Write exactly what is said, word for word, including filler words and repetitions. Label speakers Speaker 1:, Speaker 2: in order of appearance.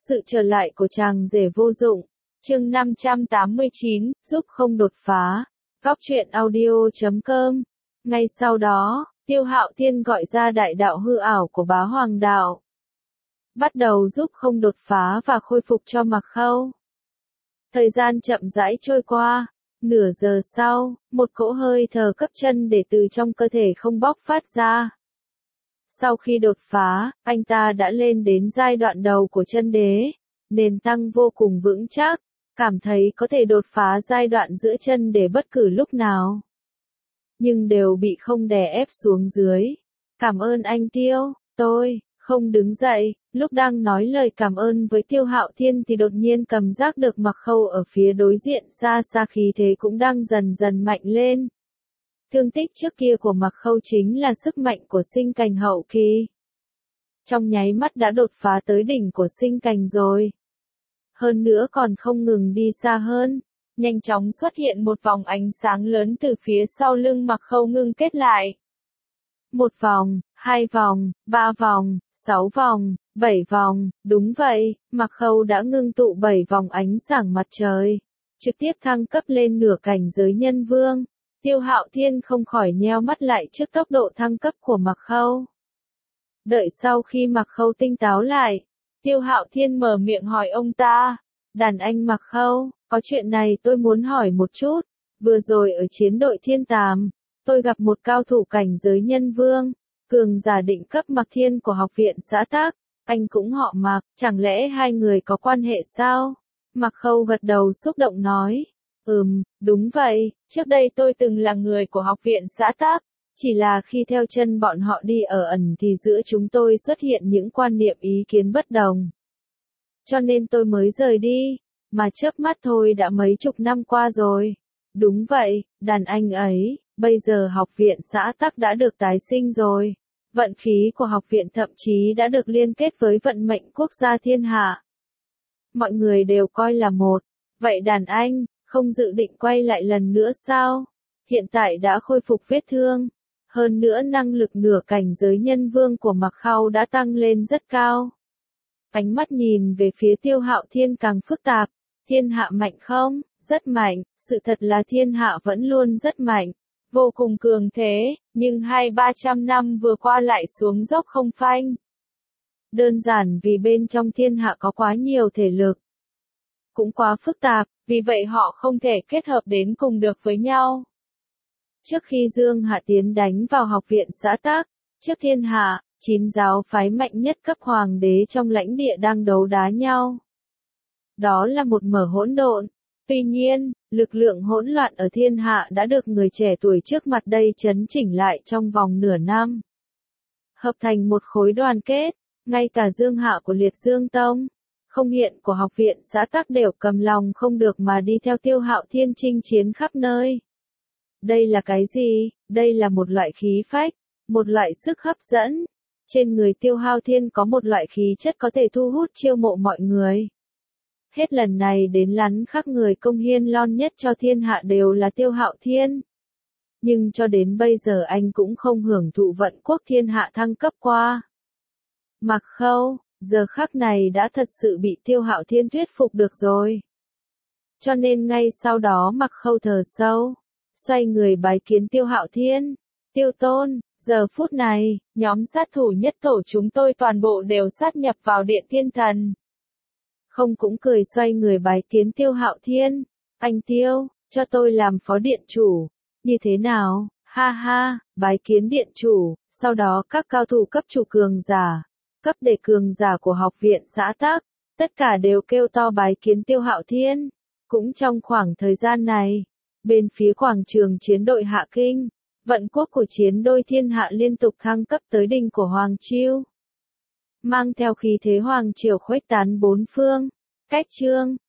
Speaker 1: Sự trở lại của chàng rể vô dụng. Chương năm trăm tám mươi chín, giúp không đột phá. Góc truyện audio chấm com. Ngay sau đó, Tiêu Hạo Thiên gọi ra đại đạo hư ảo của Bá Hoàng đạo. Bắt đầu giúp không đột phá và khôi phục cho Mặc Khâu. Thời gian chậm rãi trôi qua. Nửa giờ sau, một cỗ hơi thở cấp chân để từ trong cơ thể không bóc phát ra. Sau khi đột phá, anh ta đã lên đến giai đoạn đầu của chân đế, nền tăng vô cùng vững chắc, cảm thấy có thể đột phá giai đoạn giữa chân đế bất cứ lúc nào. Nhưng đều bị không đè ép xuống dưới. Cảm ơn anh Tiêu, tôi, không đứng dậy, lúc đang nói lời cảm ơn với Tiêu Hạo Thiên thì đột nhiên cảm giác được Mặc Khâu ở phía đối diện xa xa khí thế cũng đang dần dần mạnh lên. Thương tích trước kia của Mặc Khâu chính là sức mạnh của sinh cảnh hậu kỳ. Trong nháy mắt đã đột phá tới đỉnh của sinh cảnh rồi. Hơn nữa còn không ngừng đi xa hơn. Nhanh chóng xuất hiện một vòng ánh sáng lớn từ phía sau lưng Mặc Khâu ngưng kết lại. Một vòng, hai vòng, ba vòng, sáu vòng, bảy vòng, đúng vậy, Mặc Khâu đã ngưng tụ bảy vòng ánh sáng mặt trời. Trực tiếp thăng cấp lên nửa cảnh giới nhân vương. Tiêu Hạo Thiên không khỏi nheo mắt lại trước tốc độ thăng cấp của Mặc Khâu. Đợi sau khi Mặc Khâu tinh táo lại, Tiêu Hạo Thiên mở miệng hỏi ông ta, đàn anh Mặc Khâu, có chuyện này tôi muốn hỏi một chút, vừa rồi ở chiến đội Thiên Tàm, tôi gặp một cao thủ cảnh giới nhân vương, cường giả định cấp Mặc Thiên của học viện xã Tác, anh cũng họ Mặc, chẳng lẽ hai người có quan hệ sao? Mặc Khâu gật đầu xúc động nói. Ừm, đúng vậy, trước đây tôi từng là người của học viện xã Tác, chỉ là khi theo chân bọn họ đi ở ẩn thì giữa chúng tôi xuất hiện những quan niệm ý kiến bất đồng. Cho nên tôi mới rời đi, mà chớp mắt thôi đã mấy chục năm qua rồi. Đúng vậy, đàn anh ấy, bây giờ học viện xã Tác đã được tái sinh rồi. Vận khí của học viện thậm chí đã được liên kết với vận mệnh quốc gia thiên hạ. Mọi người đều coi là một. Vậy đàn anh, không dự định quay lại lần nữa sao? Hiện tại đã khôi phục vết thương. Hơn nữa năng lực nửa cảnh giới nhân vương của Mặc Khâu đã tăng lên rất cao. Ánh mắt nhìn về phía Tiêu Hạo Thiên càng phức tạp. Thiên hạ mạnh không? Rất mạnh. Sự thật là thiên hạ vẫn luôn rất mạnh. Vô cùng cường thế, nhưng hai ba trăm năm vừa qua lại xuống dốc không phanh. Đơn giản vì bên trong thiên hạ có quá nhiều thể lực. Cũng quá phức tạp, vì vậy họ không thể kết hợp đến cùng được với nhau. Trước khi Dương Hạ tiến đánh vào học viện xã Tác, trước thiên hạ, chín giáo phái mạnh nhất cấp hoàng đế trong lãnh địa đang đấu đá nhau. Đó là một mở hỗn độn. Tuy nhiên, lực lượng hỗn loạn ở thiên hạ đã được người trẻ tuổi trước mặt đây chấn chỉnh lại trong vòng nửa năm. Hợp thành một khối đoàn kết, ngay cả Dương Hạ của Liệt Dương Tông, không hiện của học viện xã Tác đều cầm lòng không được mà đi theo Tiêu Hạo Thiên chinh chiến khắp nơi. Đây là cái gì? Đây là một loại khí phách, một loại sức hấp dẫn. Trên người Tiêu Hạo Thiên có một loại khí chất có thể thu hút chiêu mộ mọi người. Hết lần này đến lần khác người công hiên lon nhất cho thiên hạ đều là Tiêu Hạo Thiên. Nhưng cho đến bây giờ anh cũng không hưởng thụ vận quốc thiên hạ thăng cấp qua. Mặc Khâu, giờ khắc này đã thật sự bị Tiêu Hạo Thiên thuyết phục được rồi. Cho nên ngay sau đó Mặc Khâu thở sâu, xoay người bái kiến Tiêu Hạo Thiên. Tiêu Tôn, giờ phút này, nhóm sát thủ nhất tổ chúng tôi toàn bộ đều sát nhập vào Điện Thiên Thần. Không cũng cười xoay người bái kiến Tiêu Hạo Thiên. Anh Tiêu, cho tôi làm phó điện chủ. Như thế nào? Ha ha, bái kiến điện chủ. Sau đó các cao thủ cấp chủ cường giả, cấp đề cường giả của học viện xã Tác, tất cả đều kêu to bái kiến Tiêu Hạo Thiên. Cũng trong khoảng thời gian này, bên phía quảng trường chiến đội Hạ Kinh, vận quốc của chiến đôi thiên hạ liên tục thăng cấp tới đỉnh của Hoàng Chiêu. Mang theo khí thế Hoàng Triều khuếch tán bốn phương, cách chương,